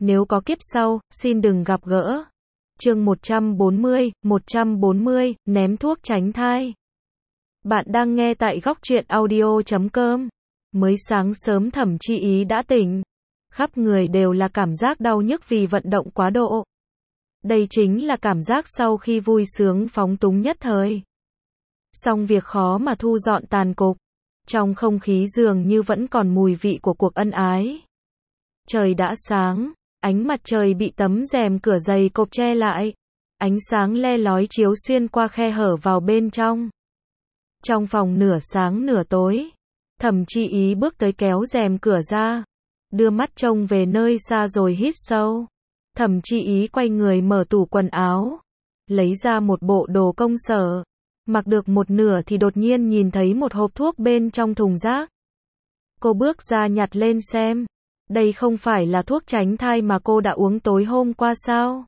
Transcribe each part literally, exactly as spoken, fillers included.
Nếu có kiếp sau, xin đừng gặp gỡ. Chương một trăm bốn mươi, một trăm bốn mươi, ném thuốc tránh thai. Bạn đang nghe tại góc truyện audio chấm com. Mới sáng sớm Thẩm Chi Ý đã tỉnh. Khắp người đều là cảm giác đau nhức vì vận động quá độ. Đây chính là cảm giác sau khi vui sướng phóng túng nhất thời. Xong việc khó mà thu dọn tàn cục. Trong không khí dường như vẫn còn mùi vị của cuộc ân ái. Trời đã sáng, ánh mặt trời bị tấm rèm cửa dày cộp che lại. Ánh sáng le lói chiếu xuyên qua khe hở vào bên trong. Trong phòng nửa sáng nửa tối, Thẩm Chi Ý bước tới kéo rèm cửa ra, đưa mắt trông về nơi xa rồi hít sâu. Thẩm Chi Ý quay người mở tủ quần áo, lấy ra một bộ đồ công sở. Mặc được một nửa thì đột nhiên nhìn thấy một hộp thuốc bên trong thùng rác. Cô bước ra nhặt lên xem. Đây không phải là thuốc tránh thai mà cô đã uống tối hôm qua sao?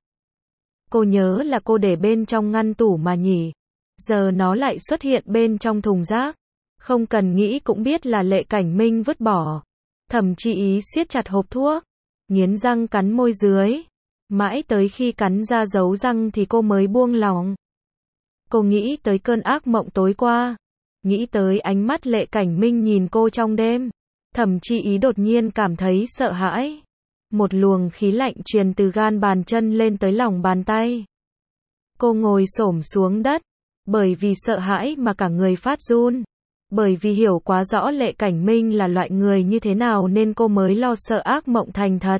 Cô nhớ là cô để bên trong ngăn tủ mà nhỉ. Giờ nó lại xuất hiện bên trong thùng rác. Không cần nghĩ cũng biết là Lệ Cảnh Minh vứt bỏ. Thẩm Chi Ý siết chặt hộp thuốc, nghiến răng cắn môi dưới. Mãi tới khi cắn ra dấu răng thì cô mới buông lòng. Cô nghĩ tới cơn ác mộng tối qua, nghĩ tới ánh mắt Lệ Cảnh Minh nhìn cô trong đêm. Thẩm Chi Ý đột nhiên cảm thấy sợ hãi. Một luồng khí lạnh truyền từ gan bàn chân lên tới lòng bàn tay. Cô ngồi xổm xuống đất, bởi vì sợ hãi mà cả người phát run. Bởi vì hiểu quá rõ Lệ Cảnh Minh là loại người như thế nào nên cô mới lo sợ ác mộng thành thật.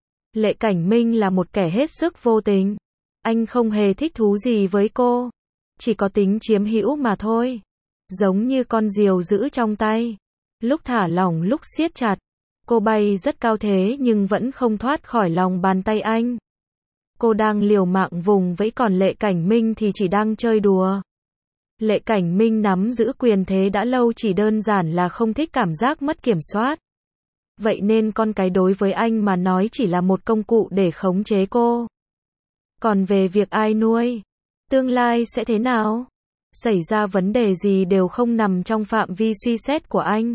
Lệ Cảnh Minh là một kẻ hết sức vô tình. Anh không hề thích thú gì với cô. Chỉ có tính chiếm hữu mà thôi. Giống như con diều giữ trong tay. Lúc thả lỏng lúc siết chặt. Cô bay rất cao thế nhưng vẫn không thoát khỏi lòng bàn tay anh. Cô đang liều mạng vùng vẫy còn Lệ Cảnh Minh thì chỉ đang chơi đùa. Lệ Cảnh Minh nắm giữ quyền thế đã lâu chỉ đơn giản là không thích cảm giác mất kiểm soát. Vậy nên con cái đối với anh mà nói chỉ là một công cụ để khống chế cô. Còn về việc ai nuôi, tương lai sẽ thế nào, xảy ra vấn đề gì đều không nằm trong phạm vi suy xét của anh.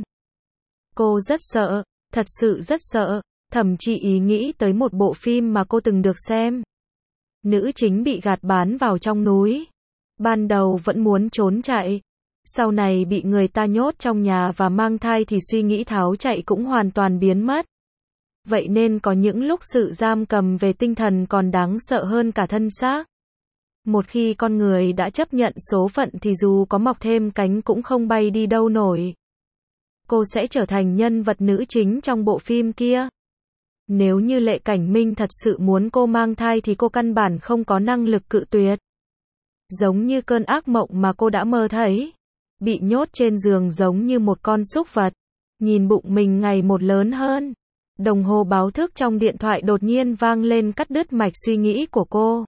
Cô rất sợ, thật sự rất sợ. Thẩm Chi Ý nghĩ tới một bộ phim mà cô từng được xem. Nữ chính bị gạt bán vào trong núi. Ban đầu vẫn muốn trốn chạy. Sau này bị người ta nhốt trong nhà và mang thai thì suy nghĩ tháo chạy cũng hoàn toàn biến mất. Vậy nên có những lúc sự giam cầm về tinh thần còn đáng sợ hơn cả thân xác. Một khi con người đã chấp nhận số phận thì dù có mọc thêm cánh cũng không bay đi đâu nổi. Cô sẽ trở thành nhân vật nữ chính trong bộ phim kia. Nếu như Lệ Cảnh Minh thật sự muốn cô mang thai thì cô căn bản không có năng lực cự tuyệt. Giống như cơn ác mộng mà cô đã mơ thấy. Bị nhốt trên giường giống như một con súc vật. Nhìn bụng mình ngày một lớn hơn. Đồng hồ báo thức trong điện thoại đột nhiên vang lên cắt đứt mạch suy nghĩ của cô.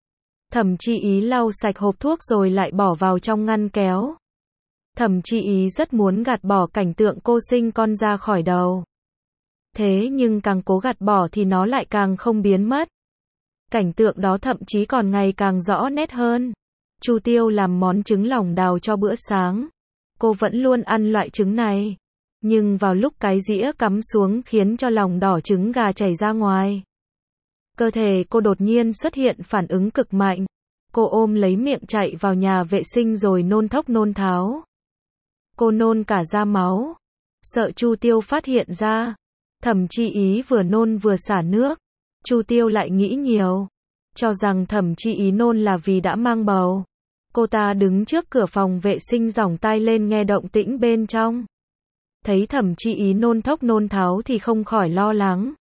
Thẩm Chi Ý lau sạch hộp thuốc rồi lại bỏ vào trong ngăn kéo. Thẩm Chi Ý rất muốn gạt bỏ cảnh tượng cô sinh con ra khỏi đầu. Thế nhưng càng cố gạt bỏ thì nó lại càng không biến mất. Cảnh tượng đó thậm chí còn ngày càng rõ nét hơn. Chu Tiêu làm món trứng lòng đào cho bữa sáng. Cô vẫn luôn ăn loại trứng này. Nhưng vào lúc cái dĩa cắm xuống khiến cho lòng đỏ trứng gà chảy ra ngoài. Cơ thể cô đột nhiên xuất hiện phản ứng cực mạnh. Cô ôm lấy miệng chạy vào nhà vệ sinh rồi nôn thốc nôn tháo. Cô nôn cả ra máu. Sợ Chu Tiêu phát hiện ra. Thẩm Chi Ý vừa nôn vừa xả nước. Chu Tiêu lại nghĩ nhiều. Cho rằng Thẩm Chi Ý nôn là vì đã mang bầu. Cô ta đứng trước cửa phòng vệ sinh giỏng tai lên nghe động tĩnh bên trong. Thấy Thẩm Chi Ý nôn thốc nôn tháo thì không khỏi lo lắng.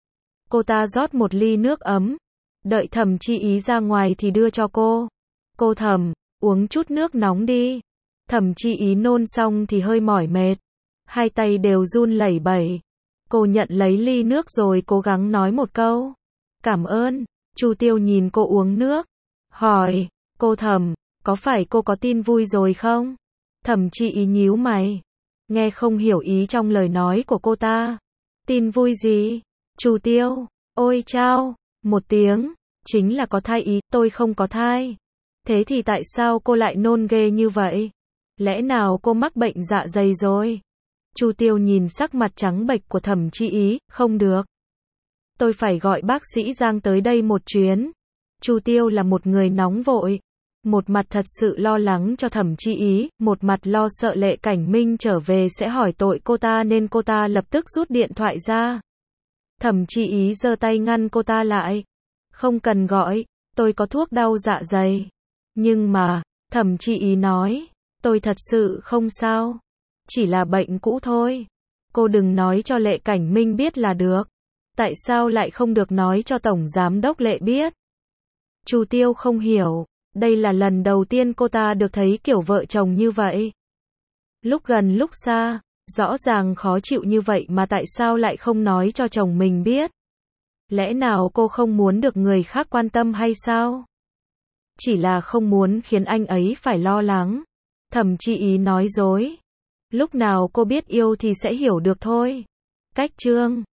Cô ta rót một ly nước ấm. Đợi Thẩm Chi Ý ra ngoài thì đưa cho cô. Cô Thẩm, uống chút nước nóng đi. Thẩm Chi Ý nôn xong thì hơi mỏi mệt. Hai tay đều run lẩy bẩy. Cô nhận lấy ly nước rồi cố gắng nói một câu. Cảm ơn. Chu Tiêu nhìn cô uống nước. Hỏi, cô Thẩm, có phải cô có tin vui rồi không? Thẩm Chi Ý nhíu mày. Nghe không hiểu ý trong lời nói của cô ta. Tin vui gì? Chu Tiêu, ôi chao, một tiếng. Chính là có thai ý, tôi không có thai. Thế thì tại sao cô lại nôn ghê như vậy? Lẽ nào cô mắc bệnh dạ dày rồi? Chu Tiêu nhìn sắc mặt trắng bệch của Thẩm Chi Ý, không được. tôi phải gọi bác sĩ Giang tới đây một chuyến. Chu Tiêu là một người nóng vội. Một mặt thật sự lo lắng cho Thẩm Chi Ý, một mặt lo sợ Lệ Cảnh Minh trở về sẽ hỏi tội cô ta nên cô ta lập tức rút điện thoại ra. Thẩm Chi Ý giơ tay ngăn cô ta lại. Không cần gọi, tôi có thuốc đau dạ dày. Nhưng mà, Thẩm Chi Ý nói, tôi thật sự không sao. Chỉ là bệnh cũ thôi. Cô đừng nói cho Lệ Cảnh Minh biết là được. Tại sao lại không được nói cho Tổng Giám đốc Lệ biết? Chu Tiêu không hiểu. Đây là lần đầu tiên cô ta được thấy kiểu vợ chồng như vậy. Lúc gần lúc xa, rõ ràng khó chịu như vậy mà tại sao lại không nói cho chồng mình biết? Lẽ nào cô không muốn được người khác quan tâm hay sao? Chỉ là không muốn khiến anh ấy phải lo lắng. Thẩm Chi Ý nói dối. Lúc nào cô biết yêu thì sẽ hiểu được thôi. Cách chương